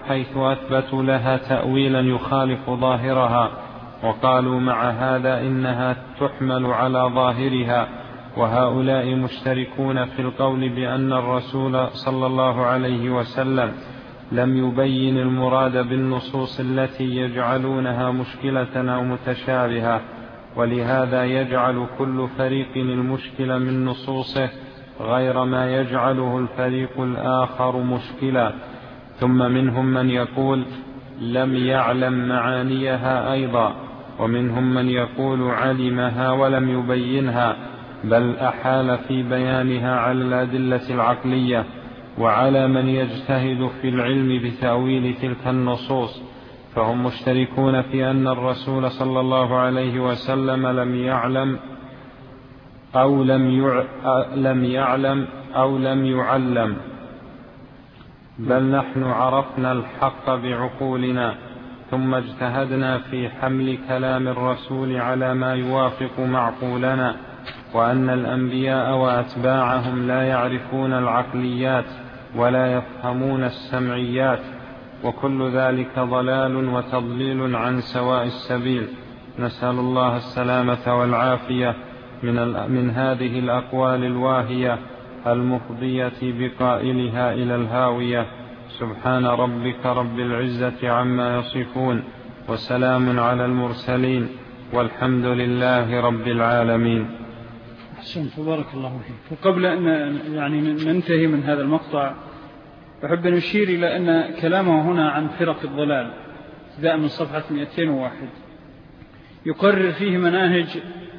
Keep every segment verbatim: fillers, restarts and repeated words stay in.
حيث أثبتوا لها تأويلا يخالف ظاهرها، وقالوا مع هذا إنها تحمل على ظاهرها. وهؤلاء مشتركون في القول بأن الرسول صلى الله عليه وسلم لم يبين المراد بالنصوص التي يجعلونها مشكلة أو متشابهة، ولهذا يجعل كل فريق المشكلة من نصوصه غير ما يجعله الفريق الآخر مشكلة. ثم منهم من يقول لم يعلم معانيها أيضا، ومنهم من يقول علمها ولم يبينها، بل أحال في بيانها على الأدلة العقلية، وعلى من يجتهد في العلم بتأويل تلك النصوص. فهم مشتركون في أن الرسول صلى الله عليه وسلم لم يعلم أو لم, يع... لم يعلم أو لم يعلم، بل نحن عرفنا الحق بعقولنا ثم اجتهدنا في حمل كلام الرسول على ما يوافق معقولنا، وأن الأنبياء وأتباعهم لا يعرفون العقليات ولا يفهمون السمعيات، وكل ذلك ضلال وتضليل عن سواء السبيل. نسأل الله السلامة والعافية من, من هذه الأقوال الواهية المفضية بقائلها إلى الهاوية. سبحان ربك رب العزة عما يصفون، وسلام على المرسلين، والحمد لله رب العالمين. أحسنت، بارك الله فيك. وقبل أن يعني ننتهي من هذا المقطع أحب أن أشير إلى أن كلامه هنا عن فرق الضلال ابتداء من صفحة مئتين وواحد يقرر فيه مناهج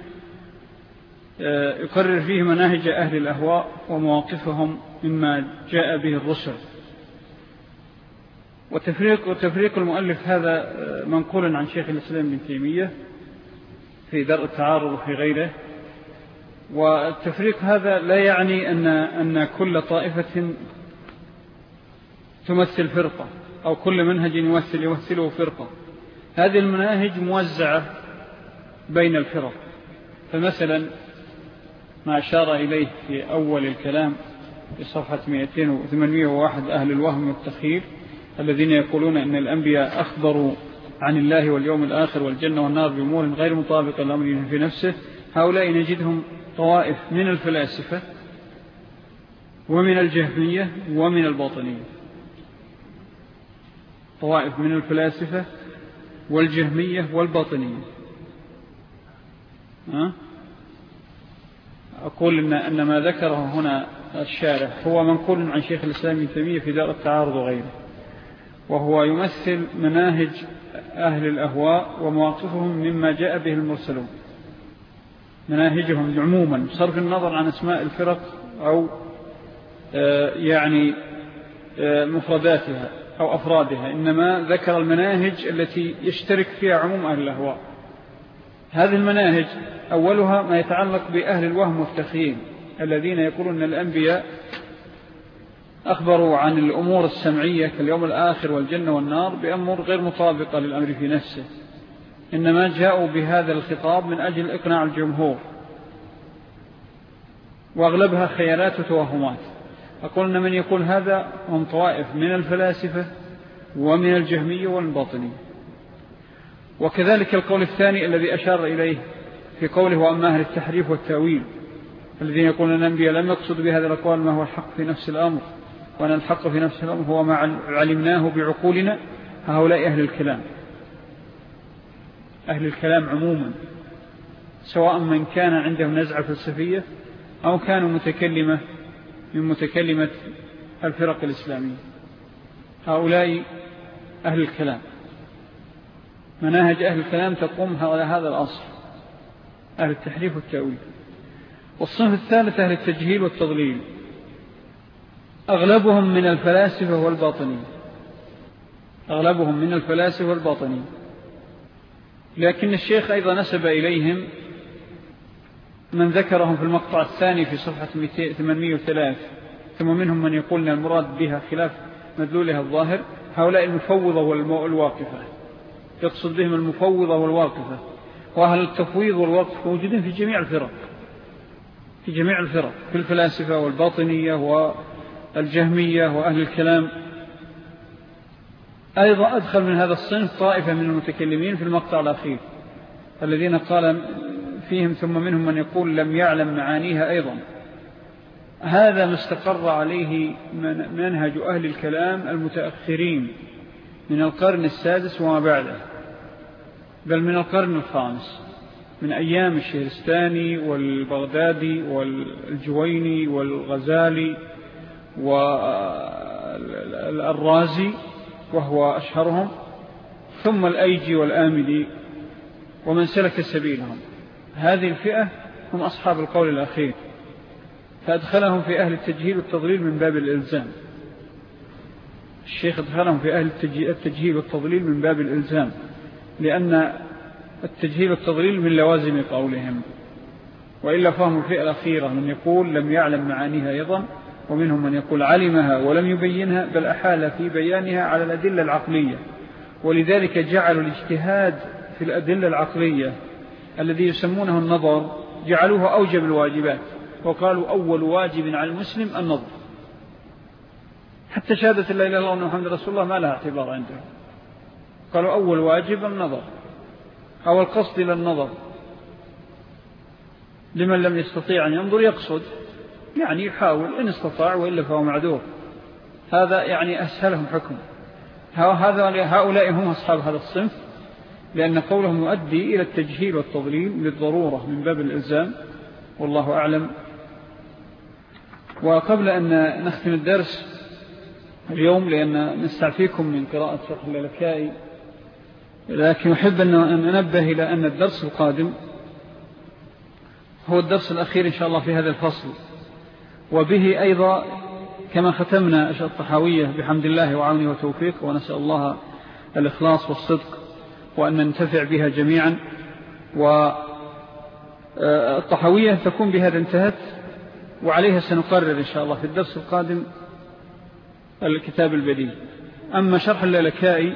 يقرر فيه مناهج أهل الأهواء ومواقفهم مما جاء به الرسل. وتفريق, وتفريق المؤلف هذا منقول عن شيخ الإسلام ابن تيمية في درء التعارض وفي غيره. والتفريق هذا لا يعني أن, أن كل طائفة تمثل فرقة أو كل منهج يمثل يمثله فرقة. هذه المناهج موزعة بين الفرق. فمثلا ما أشار إليه في أول الكلام في صفحة مئتين وثمانية وواحد أهل الوهم والتخيل الذين يقولون أن الأنبياء أخبروا عن الله واليوم الآخر والجنة والنار بأمور غير مطابقة لأمره في نفسه. هؤلاء نجدهم طوائف من الفلاسفة ومن الجهمية ومن الباطنية، طوائف من الفلاسفة والجهمية والباطنية. أه؟ أقول إن, أن ما ذكره هنا الشارح هو منقول عن شيخ الإسلام ابن تيمية في دار التعارض وغيره، وهو يمثل مناهج أهل الأهواء ومواقفهم مما جاء به المرسلون، مناهجهم عموما بصرف النظر عن أسماء الفرق أو يعني مفرداتها أو أفرادها، إنما ذكر المناهج التي يشترك فيها عموم أهل الأهواء. هذه المناهج أولها ما يتعلق بأهل الوهم والتخييم الذين يقولون أن الأنبياء أخبروا عن الأمور السمعية كاليوم الآخر والجنة والنار بأمور غير مطابقة للأمر في نفسه، إنما جاءوا بهذا الخطاب من أجل إقناع الجمهور، وأغلبها خيالات وتوهمات. أقول أن من يقول هذا هم طوائف من الفلاسفة ومن الجهمية والباطنية. وكذلك القول الثاني الذي أشار إليه في قوله وأما أهل التحريف والتأويل الذين يقولون أن الأنبياء لم يقصد بهذا الأقوال ما هو الحق في نفس الأمر، وأن الحق في نفس الأمر هو ما علمناه بعقولنا. هؤلاء أهل الكلام، أهل الكلام عموما، سواء من كان عندهم نزعة فلسفية أو كانوا متكلمة من متكلمة الفرق الإسلامية. هؤلاء أهل الكلام، مناهج أهل الكلام تقوم على هذا الأصل، أهل التحريف والتأويل. والصنف الثالث أهل التجهيل والتضليل، أغلبهم من الفلاسفة والباطنية، أغلبهم من الفلاسفة والباطنية. لكن الشيخ أيضا نسب إليهم من ذكرهم في المقطع الثاني في صفحة ثمانمائة وثلاثة. ثم منهم من يقول أن المراد بها خلاف مدلولها الظاهر. هؤلاء المفوضة والواقفة، يقصد بهم المفوضة والواقفة. وأهل التفويض والوقف موجودين في جميع الفرق، في جميع الفرق، في الفلاسفة والباطنية والجهمية وأهل الكلام. أيضا أدخل من هذا الصنف طائفة من المتكلمين في المقطع الأخير الذين قال فيهم ثم منهم من يقول لم يعلم معانيها أيضا. هذا ما استقر عليه منهج أهل الكلام المتأخرين من القرن السادس وما بعده، بل من القرن الخامس، من أيام الشهرستاني والبغدادي والجويني والغزالي والرازي وهو أشهرهم، ثم الأيجي والآمدي ومن سلك سبيلهم. هذه الفئة هم أصحاب القول الأخير، فأدخلهم في أهل التجهيل والتضليل من باب الإلزام. الشيخ أدخلهم في أهل التجهيل والتضليل من باب الإلزام، لأن التجهيل والتضليل من لوازم قولهم، وإلا فهم الفئة الأخيرة من يقول لم يعلم معانيها أيضا، ومنهم من يقول علمها ولم يبينها بل أحال في بيانها على الأدلة العقلية، ولذلك جعلوا الاجتهاد في الأدلة العقلية الذي يسمونه النظر جعلوه أوجب الواجبات، وقالوا أول واجب على المسلم النظر، حتى شهادة لا إله إلا الله وأن محمد رسول الله ما لها اعتبار عندهم، قالوا أول واجب النظر أو القصد إلى النظر، لمن لم يستطيع أن ينظر يقصد، يعني يحاول إن استطاع وإلا فهو معذور. هذا يعني أسهلهم حكم. هؤلاء هم أصحاب هذا الصنف، لأن قولهم يؤدي إلى التجهيل والتضليل للضرورة من باب الإلزام، والله أعلم. وقبل أن نختم الدرس اليوم، لأن نستعفيكم من قراءة شرح اللالكائي، لكن أحب أن ننبه إلى أن الدرس القادم هو الدرس الأخير إن شاء الله في هذا الفصل، وبه أيضا كما ختمنا الطحاوية بحمد الله وعونه وتوفيق، ونسأل الله الإخلاص والصدق وأن ننتفع بها جميعا. والطحاوية تكون بهذا انتهت، وعليها سنقرر إن شاء الله في الدرس القادم الكتاب البديل. أما شرح اللالكائي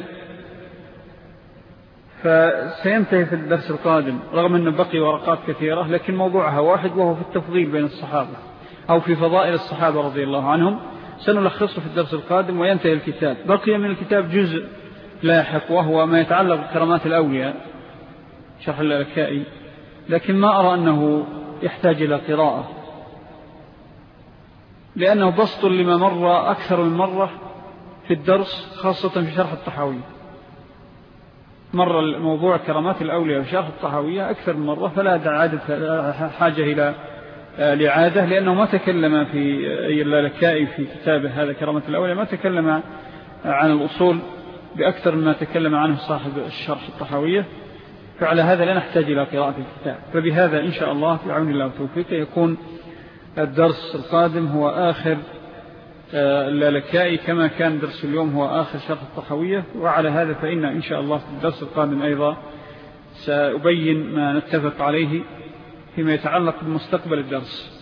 فسينتهي في الدرس القادم، رغم أن بقي ورقات كثيرة، لكن موضوعها واحد، وهو في التفضيل بين الصحابة أو في فضائل الصحابة رضي الله عنهم. سنلخصه في الدرس القادم وينتهي الكتاب. بقي من الكتاب جزء لاحق، وهو ما يتعلق بكرامات الأولياء، شرح اللالكائي، لكن ما أرى أنه يحتاج إلى قراءة، لأنه بسط لما مر أكثر من مرة في الدرس، خاصة في شرح الطحاوية. مر الموضوع كرامات الأولياء في شرح الطحاوية أكثر من مرة، فلا عادة حاجة إلى لعادة، لأنه ما تكلم في اللالكائي في كتابه هذا كرامات الأولياء، ما تكلم عن الأصول بأكثر مما تكلم عنه صاحب الشرح الطحاوية، فعلى هذا لا نحتاج إلى قراءة الكتاب. فبهذا إن شاء الله بعون الله وتوفيقه يكون الدرس القادم هو آخر اللالكائي، كما كان درس اليوم هو آخر شرح الطحاوية. وعلى هذا فإن إن شاء الله في الدرس القادم أيضا سأبين ما نتفق عليه فيما يتعلق بمستقبل الدرس.